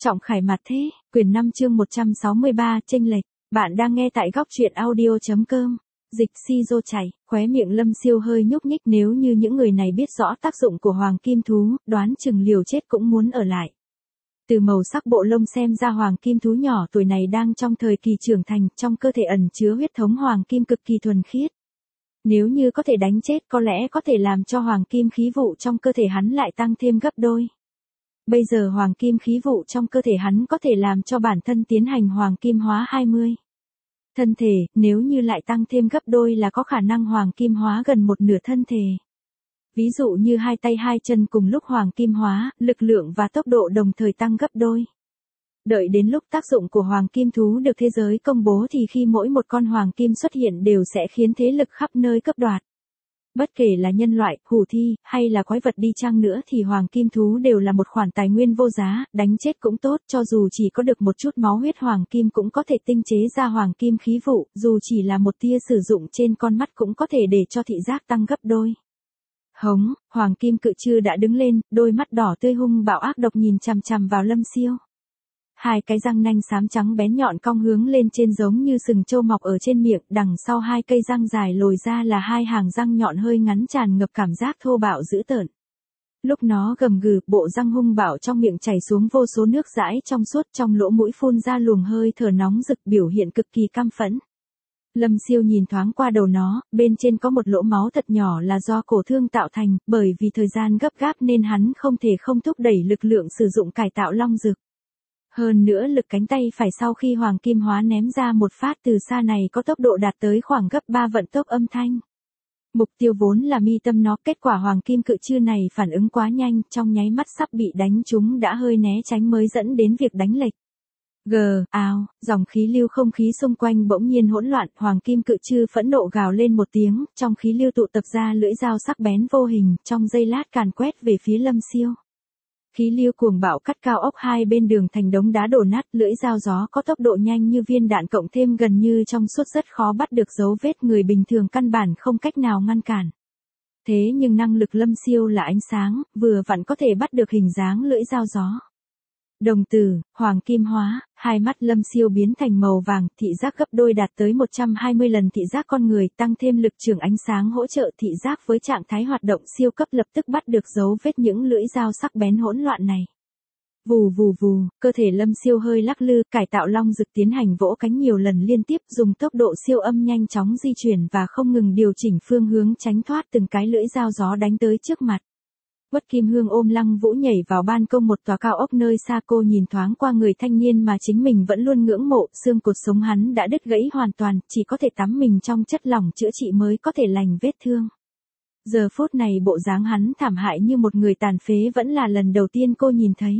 Trọng khải mặt thế, quyển 5 chương 163, chênh lệch. Bạn đang nghe tại góc truyện audio.com. Dịch Shizo chảy, khóe miệng Lâm Siêu hơi nhúc nhích, nếu như những người này biết rõ tác dụng của hoàng kim thú, đoán chừng liều chết cũng muốn ở lại. Từ màu sắc bộ lông xem ra hoàng kim thú nhỏ tuổi này đang trong thời kỳ trưởng thành, trong cơ thể ẩn chứa huyết thống hoàng kim cực kỳ thuần khiết. Nếu như có thể đánh chết có lẽ có thể làm cho hoàng kim khí vụ trong cơ thể hắn lại tăng thêm gấp đôi. Bây giờ hoàng kim khí vụ trong cơ thể hắn có thể làm cho bản thân tiến hành hoàng kim hóa 20. Thân thể, nếu như lại tăng thêm gấp đôi là có khả năng hoàng kim hóa gần một nửa thân thể. Ví dụ như hai tay hai chân cùng lúc hoàng kim hóa, lực lượng và tốc độ đồng thời tăng gấp đôi. Đợi đến lúc tác dụng của hoàng kim thú được thế giới công bố thì khi mỗi một con hoàng kim xuất hiện đều sẽ khiến thế lực khắp nơi cướp đoạt. Bất kể là nhân loại, hủ thi, hay là quái vật đi chăng nữa thì hoàng kim thú đều là một khoản tài nguyên vô giá, đánh chết cũng tốt, cho dù chỉ có được một chút máu huyết hoàng kim cũng có thể tinh chế ra hoàng kim khí vụ, dù chỉ là một tia sử dụng trên con mắt cũng có thể để cho thị giác tăng gấp đôi. Hống, hoàng kim cự trư đã đứng lên, đôi mắt đỏ tươi hung bạo ác độc nhìn chằm chằm vào Lâm Siêu. Hai cái răng nanh xám trắng bén nhọn cong hướng lên trên giống như sừng trâu mọc ở trên miệng, đằng sau hai cây răng dài lồi ra là hai hàng răng nhọn hơi ngắn tràn ngập cảm giác thô bạo dữ tợn. Lúc nó gầm gừ, bộ răng hung bạo trong miệng chảy xuống vô số nước dãi trong suốt, trong lỗ mũi phun ra luồng hơi thở nóng rực, biểu hiện cực kỳ căm phẫn. Lâm Siêu nhìn thoáng qua đầu nó, bên trên có một lỗ máu thật nhỏ là do cổ thương tạo thành, bởi vì thời gian gấp gáp nên hắn không thể không thúc đẩy lực lượng sử dụng cải tạo long dược. Hơn nữa lực cánh tay phải sau khi hoàng kim hóa ném ra một phát từ xa này có tốc độ đạt tới khoảng gấp 3 vận tốc âm thanh. Mục tiêu vốn là mi tâm nó, kết quả hoàng kim cự trư này phản ứng quá nhanh, trong nháy mắt sắp bị đánh trúng đã hơi né tránh mới dẫn đến việc đánh lệch. Ào, dòng khí lưu không khí xung quanh bỗng nhiên hỗn loạn, hoàng kim cự trư phẫn nộ gào lên một tiếng, trong khí lưu tụ tập ra lưỡi dao sắc bén vô hình, trong giây lát càn quét về phía Lâm Siêu. Khí lưu cuồng bạo cắt cao ốc hai bên đường thành đống đá đổ nát, lưỡi dao gió có tốc độ nhanh như viên đạn cộng thêm gần như trong suốt rất khó bắt được dấu vết, người bình thường căn bản không cách nào ngăn cản. Thế nhưng năng lực Lâm Siêu là ánh sáng, vừa vặn có thể bắt được hình dáng lưỡi dao gió. Đồng tử, hoàng kim hóa, hai mắt Lâm Siêu biến thành màu vàng, thị giác gấp đôi đạt tới 120 lần thị giác con người, tăng thêm lực trường ánh sáng hỗ trợ thị giác với trạng thái hoạt động siêu cấp, lập tức bắt được dấu vết những lưỡi dao sắc bén hỗn loạn này. Vù vù vù, cơ thể Lâm Siêu hơi lắc lư, cải tạo long dực tiến hành vỗ cánh nhiều lần liên tiếp, dùng tốc độ siêu âm nhanh chóng di chuyển và không ngừng điều chỉnh phương hướng tránh thoát từng cái lưỡi dao gió đánh tới trước mặt. Uất Kim Hương ôm Lăng Vũ nhảy vào ban công một tòa cao ốc nơi xa, cô nhìn thoáng qua người thanh niên mà chính mình vẫn luôn ngưỡng mộ, xương cột sống hắn đã đứt gãy hoàn toàn, chỉ có thể tắm mình trong chất lỏng chữa trị mới có thể lành vết thương. Giờ phút này bộ dáng hắn thảm hại như một người tàn phế vẫn là lần đầu tiên cô nhìn thấy.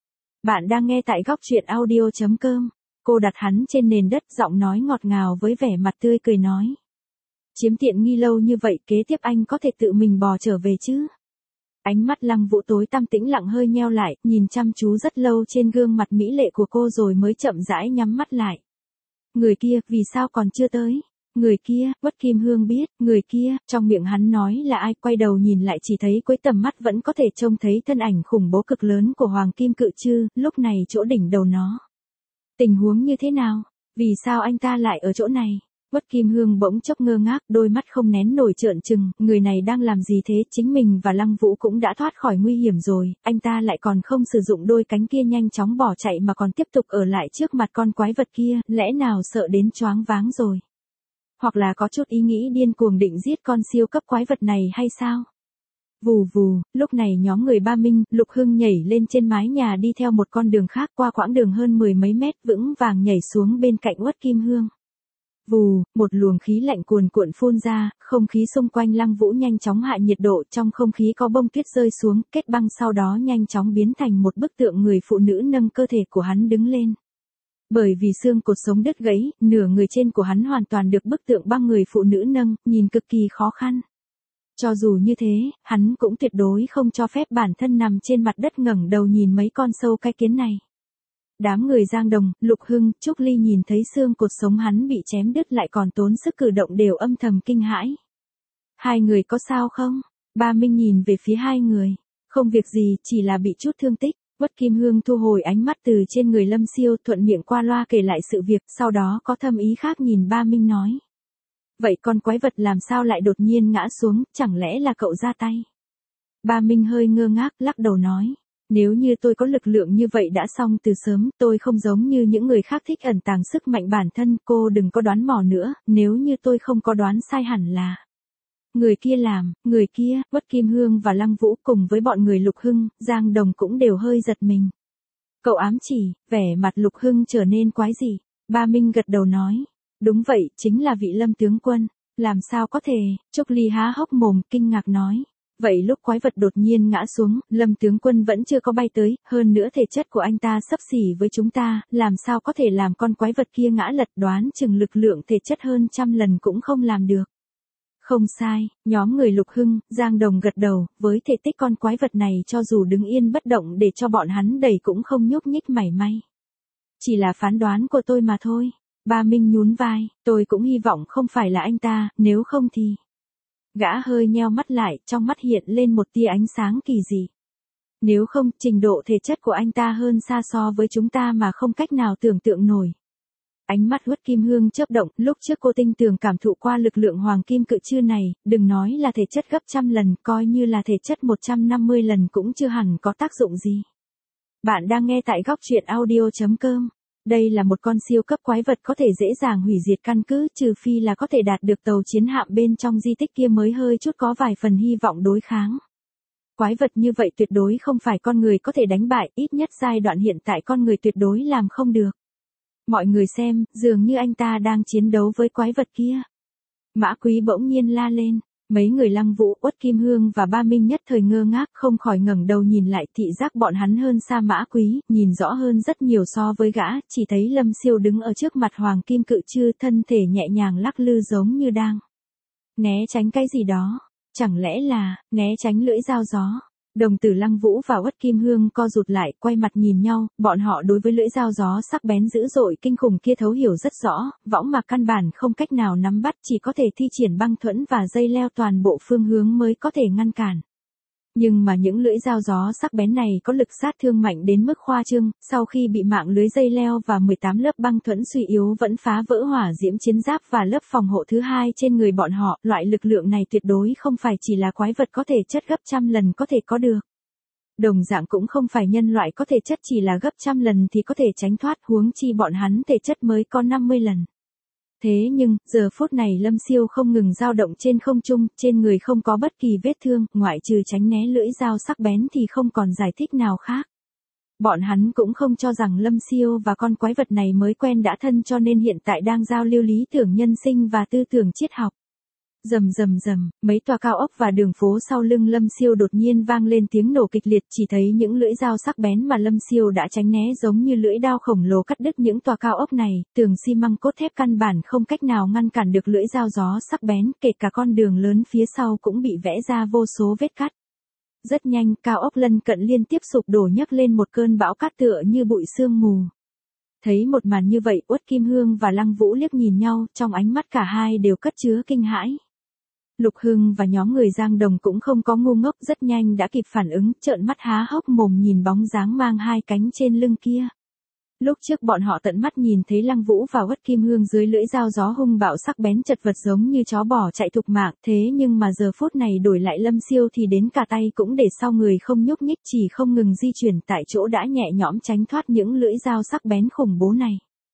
Bạn đang nghe tại góc truyện audio.com. Cô đặt hắn trên nền đất, giọng nói ngọt ngào với vẻ mặt tươi cười nói. Chiếm tiện nghi lâu như vậy, kế tiếp anh có thể tự mình bò trở về chứ? Ánh mắt Lăng Vũ tối tăm tĩnh lặng hơi nheo lại, nhìn chăm chú rất lâu trên gương mặt mỹ lệ của cô rồi mới chậm rãi nhắm mắt lại. Người kia, vì sao còn chưa tới? Người kia, Uất Kim Hương biết, người kia, trong miệng hắn nói là ai, quay đầu nhìn lại chỉ thấy cuối tầm mắt vẫn có thể trông thấy thân ảnh khủng bố cực lớn của hoàng kim cự trư, lúc này chỗ đỉnh đầu nó. Tình huống như thế nào? Vì sao anh ta lại ở chỗ này? Uất Kim Hương bỗng chốc ngơ ngác, đôi mắt không nén nổi trợn trừng, người này đang làm gì thế, chính mình và Lăng Vũ cũng đã thoát khỏi nguy hiểm rồi, anh ta lại còn không sử dụng đôi cánh kia nhanh chóng bỏ chạy mà còn tiếp tục ở lại trước mặt con quái vật kia, lẽ nào sợ đến choáng váng rồi? Hoặc là có chút ý nghĩ điên cuồng định giết con siêu cấp quái vật này hay sao? Vù vù, lúc này nhóm người Ba Minh, Lục Hưng nhảy lên trên mái nhà đi theo một con đường khác qua quãng đường hơn 10 mấy mét vững vàng nhảy xuống bên cạnh Uất Kim Hương. Vù, một luồng khí lạnh cuồn cuộn phun ra, không khí xung quanh Lăng Vũ nhanh chóng hạ nhiệt độ, trong không khí có bông tuyết rơi xuống, kết băng sau đó nhanh chóng biến thành một bức tượng người phụ nữ nâng cơ thể của hắn đứng lên. Bởi vì xương cột sống đứt gãy, nửa người trên của hắn hoàn toàn được bức tượng băng người phụ nữ nâng, nhìn cực kỳ khó khăn. Cho dù như thế, hắn cũng tuyệt đối không cho phép bản thân nằm trên mặt đất ngẩng đầu nhìn mấy con sâu cái kiến này. Đám người Giang Đồng, Lục Hưng, Trúc Ly nhìn thấy xương cột sống hắn bị chém đứt lại còn tốn sức cử động đều âm thầm kinh hãi. Hai người có sao không? Ba Minh nhìn về phía hai người. Không việc gì, chỉ là bị chút thương tích. Uất Kim Hương thu hồi ánh mắt từ trên người Lâm Siêu, thuận miệng qua loa kể lại sự việc, sau đó có thâm ý khác nhìn Ba Minh nói. Vậy con quái vật làm sao lại đột nhiên ngã xuống, chẳng lẽ là cậu ra tay? Ba Minh hơi ngơ ngác, lắc đầu nói. Nếu như tôi có lực lượng như vậy đã xong từ sớm, tôi không giống như những người khác thích ẩn tàng sức mạnh bản thân, cô đừng có đoán mò nữa, nếu như tôi không có đoán sai hẳn là. Người kia làm, người kia, Uất Kim Hương và Lăng Vũ cùng với bọn người Lục Hưng, Giang Đồng cũng đều hơi giật mình. Cậu ám chỉ, vẻ mặt Lục Hưng trở nên quái dị. Ba Minh gật đầu nói. Đúng vậy, chính là vị Lâm tướng quân. Làm sao có thể, Trúc Ly há hốc mồm, kinh ngạc nói. Vậy lúc quái vật đột nhiên ngã xuống, Lâm tướng quân vẫn chưa có bay tới, hơn nữa thể chất của anh ta xấp xỉ với chúng ta, làm sao có thể làm con quái vật kia ngã lật, đoán chừng lực lượng thể chất hơn 100 lần cũng không làm được. Không sai, nhóm người Lục Hưng, Giang Đồng gật đầu, với thể tích con quái vật này cho dù đứng yên bất động để cho bọn hắn đẩy cũng không nhúc nhích mảy may. Chỉ là phán đoán của tôi mà thôi. Ba Minh nhún vai, tôi cũng hy vọng không phải là anh ta, nếu không thì. Gã hơi nheo mắt lại, trong mắt hiện lên một tia ánh sáng kỳ dị. Nếu không, trình độ thể chất của anh ta hơn xa so với chúng ta mà không cách nào tưởng tượng nổi. Ánh mắt Uất Kim Hương chớp động, lúc trước cô tinh tường cảm thụ qua lực lượng hoàng kim cự trư này, đừng nói là thể chất gấp 100 lần, coi như là thể chất 150 lần cũng chưa hẳn có tác dụng gì. Bạn đang nghe tại góc truyện audio.com. Đây là một con siêu cấp quái vật có thể dễ dàng hủy diệt căn cứ, trừ phi là có thể đạt được tàu chiến hạm bên trong di tích kia mới hơi chút có vài phần hy vọng đối kháng. Quái vật như vậy tuyệt đối không phải con người có thể đánh bại, ít nhất giai đoạn hiện tại con người tuyệt đối làm không được. Mọi người xem, dường như anh ta đang chiến đấu với quái vật kia. Mã Quý bỗng nhiên la lên. Mấy người Lăng Vũ, Uất Kim Hương và Ba Minh nhất thời ngơ ngác, không khỏi ngẩng đầu nhìn lại, thị giác bọn hắn hơn xa Mã Quý, nhìn rõ hơn rất nhiều so với gã, chỉ thấy Lâm Siêu đứng ở trước mặt hoàng kim cự trư, thân thể nhẹ nhàng lắc lư giống như đang né tránh cái gì đó, chẳng lẽ là né tránh lưỡi dao gió. Đồng tử Lăng Vũ và Uất Kim Hương co rụt lại, quay mặt nhìn nhau, bọn họ đối với lưỡi dao gió sắc bén dữ dội kinh khủng kia thấu hiểu rất rõ, võng mạc căn bản không cách nào nắm bắt, chỉ có thể thi triển băng thuẫn và dây leo toàn bộ phương hướng mới có thể ngăn cản. Nhưng mà những lưỡi dao gió sắc bén này có lực sát thương mạnh đến mức khoa trương, sau khi bị mạng lưới dây leo và 18 lớp băng thuẫn suy yếu vẫn phá vỡ hỏa diễm chiến giáp và lớp phòng hộ thứ hai trên người bọn họ, loại lực lượng này tuyệt đối không phải chỉ là quái vật có thể chất gấp 100 lần có thể có được. Đồng dạng cũng không phải nhân loại có thể chất chỉ là gấp 100 lần thì có thể tránh thoát, huống chi bọn hắn thể chất mới có 50 lần. Thế nhưng, giờ phút này Lâm Siêu không ngừng dao động trên không trung, trên người không có bất kỳ vết thương, ngoại trừ tránh né lưỡi dao sắc bén thì không còn giải thích nào khác. Bọn hắn cũng không cho rằng Lâm Siêu và con quái vật này mới quen đã thân cho nên hiện tại đang giao lưu lý tưởng nhân sinh và tư tưởng triết học. Rầm rầm rầm, mấy tòa cao ốc và đường phố sau lưng Lâm Siêu đột nhiên vang lên tiếng nổ kịch liệt, chỉ thấy những lưỡi dao sắc bén mà Lâm Siêu đã tránh né giống như lưỡi dao khổng lồ cắt đứt những tòa cao ốc này, tường xi măng cốt thép căn bản không cách nào ngăn cản được lưỡi dao gió sắc bén, kể cả con đường lớn phía sau cũng bị vẽ ra vô số vết cắt. Rất nhanh, cao ốc lân cận liên tiếp sụp đổ nhấc lên một cơn bão cát tựa như bụi sương mù. Thấy một màn như vậy, Uất Kim Hương và Lăng Vũ liếc nhìn nhau, trong ánh mắt cả hai đều cất chứa kinh hãi. Lục Hưng và nhóm người Giang Đồng cũng không có ngu ngốc, rất nhanh đã kịp phản ứng, trợn mắt há hốc mồm nhìn bóng dáng mang hai cánh trên lưng kia. Lúc trước bọn họ tận mắt nhìn thấy Lăng Vũ và Uất Kim Hương dưới lưỡi dao gió hung bạo sắc bén chật vật giống như chó bỏ chạy thục mạng, thế nhưng mà giờ phút này đổi lại Lâm Siêu thì đến cả tay cũng để sau người không nhúc nhích, chỉ không ngừng di chuyển tại chỗ đã nhẹ nhõm tránh thoát những lưỡi dao sắc bén khủng bố này.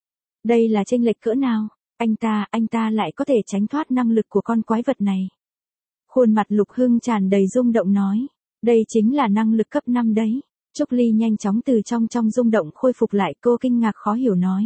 Đây là chênh lệch cỡ nào? Anh ta lại có thể tránh thoát năng lực của con quái vật này. Khuôn mặt Lục Hưng tràn đầy rung động nói, đây chính là năng lực cấp 5 đấy. Trúc Ly nhanh chóng từ trong rung động khôi phục lại, cô kinh ngạc khó hiểu nói.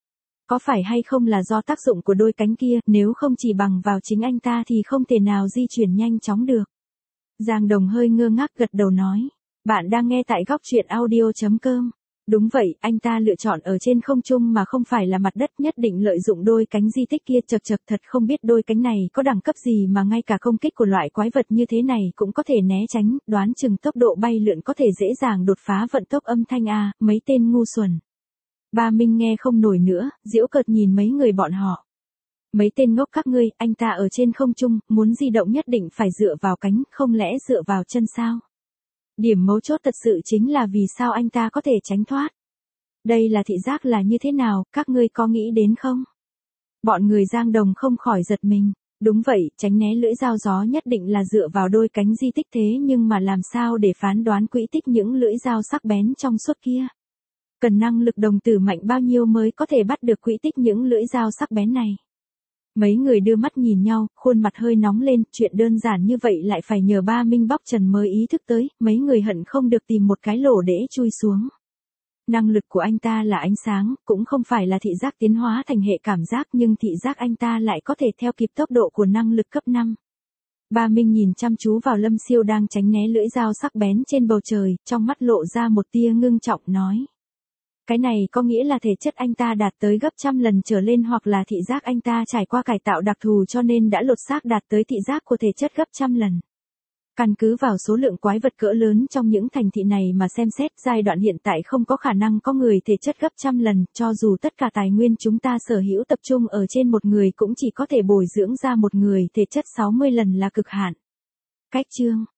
Có phải hay không là do tác dụng của đôi cánh kia, nếu không chỉ bằng vào chính anh ta thì không thể nào di chuyển nhanh chóng được. Giang Đồng hơi ngơ ngác gật đầu nói, bạn đang nghe tại góc truyện audio.com. Đúng vậy, anh ta lựa chọn ở trên không trung mà không phải là mặt đất, nhất định lợi dụng đôi cánh di tích kia, chật thật không biết đôi cánh này có đẳng cấp gì mà ngay cả công kích của loại quái vật như thế này cũng có thể né tránh, đoán chừng tốc độ bay lượn có thể dễ dàng đột phá vận tốc âm thanh a, mấy tên ngu xuẩn. Ba Minh nghe không nổi nữa, giễu cợt nhìn mấy người bọn họ. Mấy tên ngốc các ngươi, anh ta ở trên không trung, muốn di động nhất định phải dựa vào cánh, không lẽ dựa vào chân sao? Điểm mấu chốt thật sự chính là vì sao anh ta có thể tránh thoát. Đây là thị giác là như thế nào, các ngươi có nghĩ đến không? Bọn người Giang Đồng không khỏi giật mình. Đúng vậy, tránh né lưỡi dao gió nhất định là dựa vào đôi cánh di tích thế nhưng mà làm sao để phán đoán quỹ tích những lưỡi dao sắc bén trong suốt kia? Cần năng lực đồng tử mạnh bao nhiêu mới có thể bắt được quỹ tích những lưỡi dao sắc bén này? Mấy người đưa mắt nhìn nhau, khuôn mặt hơi nóng lên, chuyện đơn giản như vậy lại phải nhờ ba Minh Bóc Trần mới ý thức tới, mấy người hận không được tìm một cái lỗ để chui xuống. Năng lực của anh ta là ánh sáng, cũng không phải là thị giác tiến hóa thành hệ cảm giác nhưng thị giác anh ta lại có thể theo kịp tốc độ của năng lực cấp 5. Ba Minh nhìn chăm chú vào Lâm Siêu đang tránh né lưỡi dao sắc bén trên bầu trời, trong mắt lộ ra một tia ngưng trọng nói. Cái này có nghĩa là thể chất anh ta đạt tới gấp trăm lần trở lên hoặc là thị giác anh ta trải qua cải tạo đặc thù cho nên đã lột xác đạt tới thị giác của thể chất gấp trăm lần. Căn cứ vào số lượng quái vật cỡ lớn trong những thành thị này mà xem xét giai đoạn hiện tại không có khả năng có người thể chất gấp trăm lần, cho dù tất cả tài nguyên chúng ta sở hữu tập trung ở trên một người cũng chỉ có thể bồi dưỡng ra một người thể chất 60 lần là cực hạn. Cách chương